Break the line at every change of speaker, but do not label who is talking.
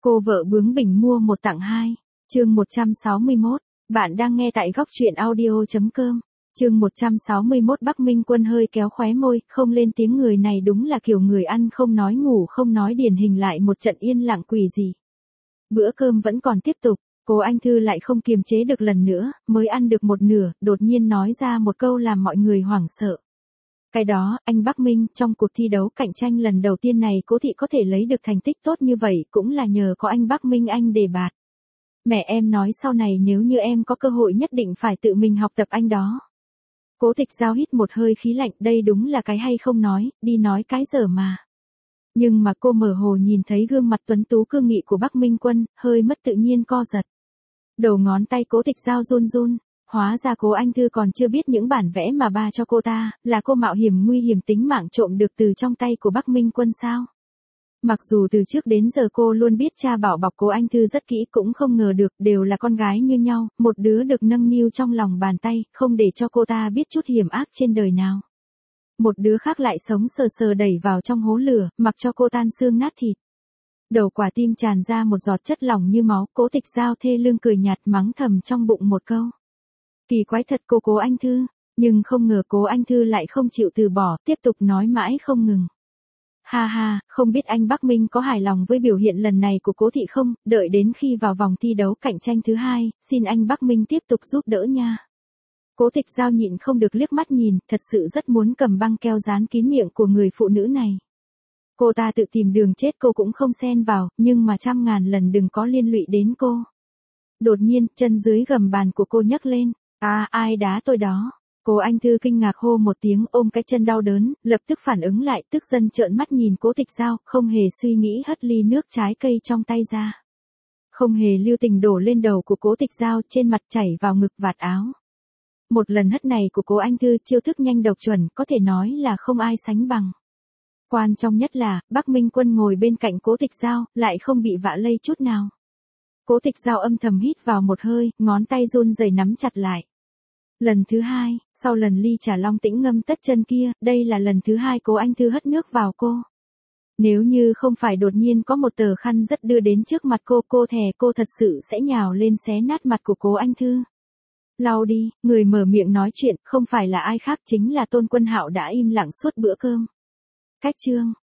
Cô vợ bướng bỉnh mua một tặng hai. Chương 161. Bạn đang nghe tại góc truyện audio.com. Chương 161. Bắc Minh Quân hơi kéo khóe môi, không lên tiếng. Người này đúng là kiểu người ăn không nói ngủ không nói, điển hình lại một trận yên lặng quỷ gì. Bữa cơm vẫn còn tiếp tục, Cố Anh Thư lại không kiềm chế được lần nữa, mới ăn được một nửa, đột nhiên nói ra một câu làm mọi người hoảng sợ. Cái đó, anh Bắc Minh, trong cuộc thi đấu cạnh tranh lần đầu tiên này Cố thị có thể lấy được thành tích tốt như vậy cũng là nhờ có anh Bắc Minh anh đề bạt. Mẹ em nói sau này nếu như em có cơ hội nhất định phải tự mình học tập anh đó. Cố Tịch Giao hít một hơi khí lạnh, đây đúng là cái hay không nói, đi nói cái dở mà. Nhưng mà cô mơ hồ nhìn thấy gương mặt tuấn tú cương nghị của Bắc Minh Quân, hơi mất tự nhiên co giật. Đầu ngón tay Cố Tịch Giao run run, hóa ra Cố Anh Thư còn chưa biết những bản vẽ mà ba cho cô ta, là cô mạo hiểm nguy hiểm tính mạng trộm được từ trong tay của Bắc Minh Quân sao? Mặc dù từ trước đến giờ cô luôn biết cha bảo bọc Cố Anh Thư rất kỹ, cũng không ngờ được đều là con gái như nhau, một đứa được nâng niu trong lòng bàn tay, không để cho cô ta biết chút hiểm ác trên đời nào. Một đứa khác lại sống sờ sờ đẩy vào trong hố lửa, mặc cho cô tan xương nát thịt. Đầu quả tim tràn ra một giọt chất lỏng như máu, Cố Tịch Giao thê lương cười nhạt mắng thầm trong bụng một câu. Kỳ quái thật Cố Anh Thư, nhưng không ngờ Cố Anh Thư lại không chịu từ bỏ, tiếp tục nói mãi không ngừng. Ha ha, không biết anh Bắc Minh có hài lòng với biểu hiện lần này của Cố thị không, đợi đến khi vào vòng thi đấu cạnh tranh thứ hai, xin anh Bắc Minh tiếp tục giúp đỡ nha. Cố Tịch Giao nhịn không được liếc mắt nhìn, thật sự rất muốn cầm băng keo dán kín miệng của người phụ nữ này. Cô ta tự tìm đường chết cô cũng không xen vào, nhưng mà trăm ngàn lần đừng có liên lụy đến cô. Đột nhiên, chân dưới gầm bàn của cô nhấc lên. À, ai đá tôi đó? Cố Anh Thư kinh ngạc hô một tiếng, ôm cái chân đau đớn, lập tức phản ứng lại, tức giận trợn mắt nhìn Cố Tịch Giao, không hề suy nghĩ hất ly nước trái cây trong tay ra. Không hề lưu tình đổ lên đầu của Cố Tịch Giao, trên mặt chảy vào ngực vạt áo. Một lần hất này của Cố Anh Thư chiêu thức nhanh độc chuẩn, có thể nói là không ai sánh bằng. Quan trọng nhất là, Bắc Minh Quân ngồi bên cạnh Cố Tịch Giao, lại không bị vạ lây chút nào. Cố Tịch Giao âm thầm hít vào một hơi, ngón tay run rẩy nắm chặt lại. Lần thứ hai, sau lần ly trà long tĩnh ngâm tất chân kia, đây là lần thứ hai Cố Anh Thư hất nước vào cô. Nếu như không phải đột nhiên có một tờ khăn rất đưa đến trước mặt cô thề cô thật sự sẽ nhào lên xé nát mặt của Cố Anh Thư. Lau đi, người mở miệng nói chuyện, không phải là ai khác chính là Tôn Quân Hạo đã im lặng suốt bữa cơm. Cách chương.